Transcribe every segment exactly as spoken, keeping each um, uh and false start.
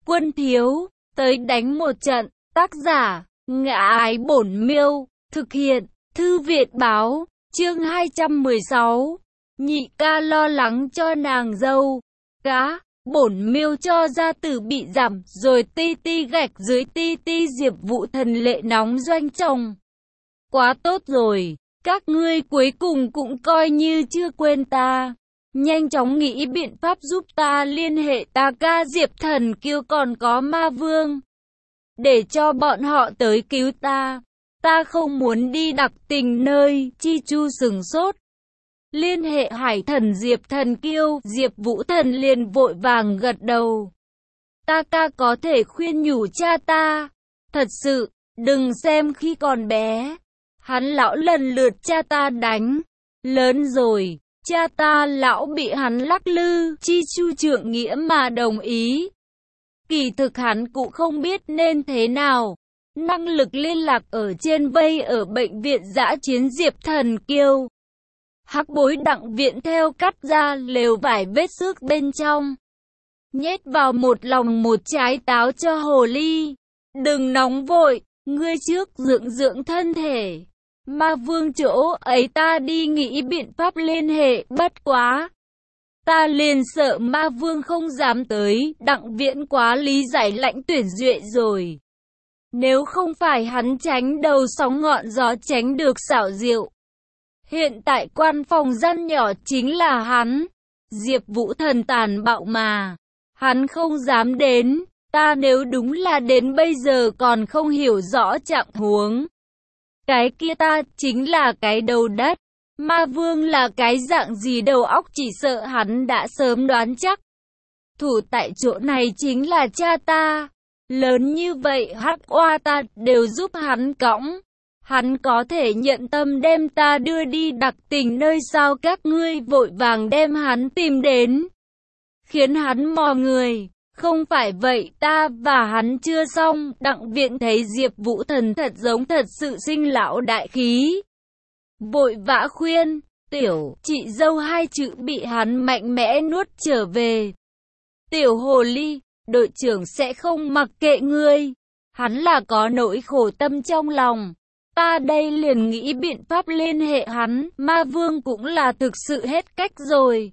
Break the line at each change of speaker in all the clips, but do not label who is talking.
Quân thiếu, tới đánh một trận. Tác giả, Ngã Ái Bổn Miêu. Thực hiện, Thư viện báo. Chương hai trăm mười sáu. Nhị ca lo lắng cho nàng dâu. Cá, Bổn Miêu cho ra từ bị giảm, rồi ti ti gạch dưới ti ti Diệp Vũ Thần lệ nóng doanh chồng. Quá tốt rồi, các ngươi cuối cùng cũng coi như chưa quên ta. Nhanh chóng nghĩ biện pháp giúp ta liên hệ ta ca Diệp Thần Kiêu còn có Ma Vương, để cho bọn họ tới cứu ta. Ta không muốn đi đặc tình nơi. Chi Chu sừng sốt. Liên hệ Hải Thần Diệp Thần Kiêu. Diệp Vũ Thần liền vội vàng gật đầu. Ta ca có thể khuyên nhủ cha ta. Thật sự, đừng xem khi còn bé, hắn lão lần lượt cha ta đánh. Lớn rồi, cha ta lão bị hắn lắc lư. Chi Chu trượng nghĩa mà đồng ý. Kỳ thực hắn cũng không biết nên thế nào. Năng lực liên lạc ở trên vây ở bệnh viện dã chiến Diệp Thần Kiêu. Hắc Bối Đặng viện theo cắt ra lều vải vết xước bên trong, nhét vào một lòng một trái táo cho hồ ly. Đừng nóng vội, ngươi trước dưỡng dưỡng thân thể. Ma Vương chỗ ấy ta đi nghĩ biện pháp liên hệ, bất quá ta liền sợ Ma Vương không dám tới. Đặng viện quá lý giải lãnh tuyển duệ rồi. Nếu không phải hắn tránh đầu sóng ngọn gió tránh được xảo diệu, hiện tại quan phòng gian nhỏ chính là hắn. Diệp Vũ Thần tàn bạo mà, hắn không dám đến. Ta nếu đúng là đến bây giờ còn không hiểu rõ trạng huống, cái kia ta chính là cái đầu đất. Ma Vương là cái dạng gì đầu óc chỉ sợ hắn đã sớm đoán chắc. Thủ tại chỗ này chính là cha ta. Lớn như vậy hắc oa ta đều giúp hắn cõng. Hắn có thể nhận tâm đem ta đưa đi đặc tình nơi sao? Các ngươi vội vàng đem hắn tìm đến, khiến hắn mò người. Không phải vậy ta và hắn chưa xong. Đặng viện thấy Diệp Vũ Thần thật giống thật sự sinh lão đại khí, vội vã khuyên. Tiểu chị dâu hai chữ bị hắn mạnh mẽ nuốt trở về. Tiểu hồ ly, đội trưởng sẽ không mặc kệ ngươi. Hắn là có nỗi khổ tâm trong lòng. Ta đây liền nghĩ biện pháp liên hệ hắn. Ma Vương cũng là thực sự hết cách rồi.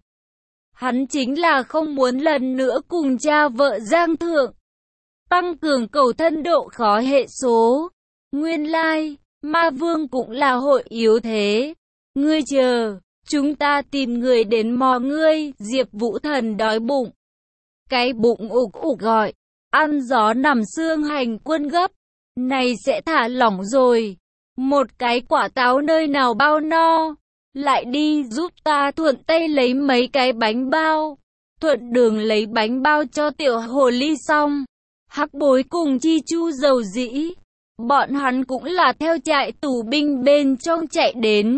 Hắn chính là không muốn lần nữa cùng cha vợ giang thượng, tăng cường cầu thân độ khó hệ số. Nguyên lai, Ma Vương cũng là hội yếu thế. Ngươi chờ, chúng ta tìm người đến mò ngươi. Diệp Vũ Thần đói bụng, cái bụng ục ục gọi, ăn gió nằm xương hành quân gấp. Này sẽ thả lỏng rồi. Một cái quả táo nơi nào bao no. Lại đi giúp ta thuận tay lấy mấy cái bánh bao. Thuận đường lấy bánh bao cho tiểu hồ ly xong. Hắc Bối cùng Chi Chu dầu dĩ. Bọn hắn cũng là theo trại tù binh bên trong chạy đến.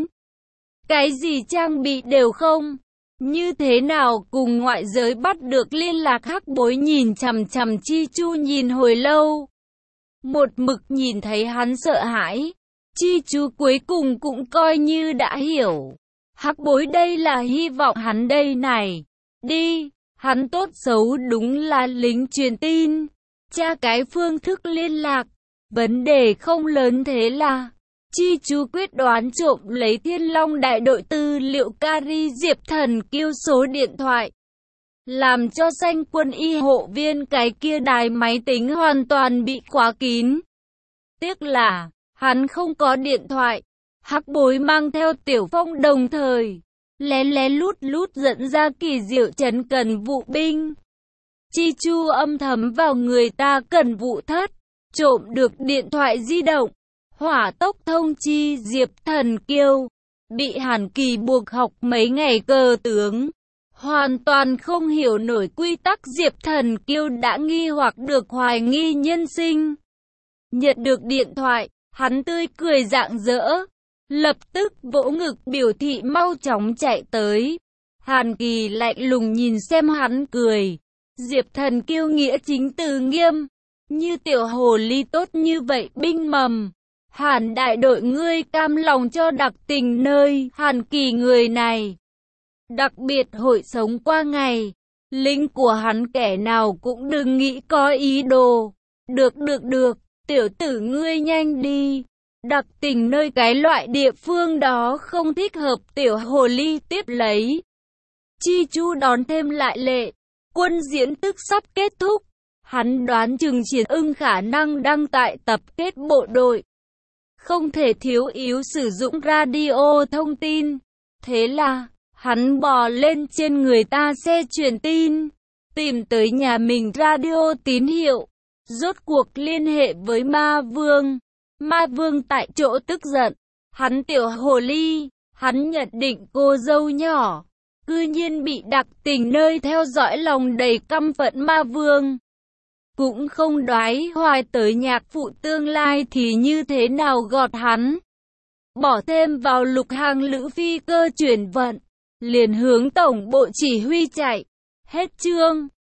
Cái gì trang bị đều không. Như thế nào cùng ngoại giới bắt được liên lạc? Hắc Bối nhìn chằm chằm Chi Chu nhìn hồi lâu. Một mực nhìn thấy hắn sợ hãi. Chi Chu cuối cùng cũng coi như đã hiểu. Hắc Bối đây là hy vọng hắn đây này. Đi, hắn tốt xấu đúng là lính truyền tin. Tra cái phương thức liên lạc. Vấn đề không lớn thế là. Chi Chu quyết đoán trộm lấy Thiên Long đại đội tư liệu Cari Diệp Thần Kiêu số điện thoại. Làm cho Xanh Quân y hộ viên cái kia đài máy tính hoàn toàn bị khóa kín. Tiếc là hắn không có điện thoại. Hắc Bối mang theo Tiểu Phong đồng thời lén lén lút lút dẫn ra kỳ diệu trấn Cần Vụ binh. Chi Chu âm thầm vào người ta Cần Vụ thất, trộm được điện thoại di động, hỏa tốc thông chi Diệp Thần Kiêu. Bị Hàn Kỳ buộc học mấy ngày cờ tướng, hoàn toàn không hiểu nổi quy tắc. Diệp Thần Kiêu đã nghi hoặc được hoài nghi nhân sinh. Nhận được điện thoại, hắn tươi cười rạng rỡ, lập tức vỗ ngực biểu thị mau chóng chạy tới. Hàn Kỳ lạnh lùng nhìn xem hắn cười. Diệp Thần Kiêu nghĩa chính từ nghiêm, như tiểu hồ ly tốt như vậy binh mầm. Hàn đại đội ngươi cam lòng cho đặc tình nơi. Hàn Kỳ người này đặc biệt hội sống qua ngày. Lính của hắn kẻ nào cũng đừng nghĩ có ý đồ. Được được được, tiểu tử ngươi nhanh đi. Đặc tình nơi cái loại địa phương đó không thích hợp, tiểu hồ ly tiếp lấy. Chi Chu đón thêm lại lệ. Quân diễn tức sắp kết thúc. Hắn đoán chừng Triển Ưng khả năng đang tại tập kết bộ đội. Không thể thiếu yếu sử dụng radio thông tin. Thế là, hắn bò lên trên người ta xe truyền tin. Tìm tới nhà mình radio tín hiệu. Rốt cuộc liên hệ với Ma Vương. Ma Vương tại chỗ tức giận. Hắn tiểu hồ ly. Hắn nhận định cô dâu nhỏ. Cư nhiên bị đặc tình nơi theo dõi, lòng đầy căm phẫn. Ma Vương cũng không đoái hoài tới nhạc phụ tương lai thì như thế nào gọt hắn. Bỏ thêm vào lục hàng lữ phi cơ chuyển vận. Liền hướng tổng bộ chỉ huy chạy. Hết chương.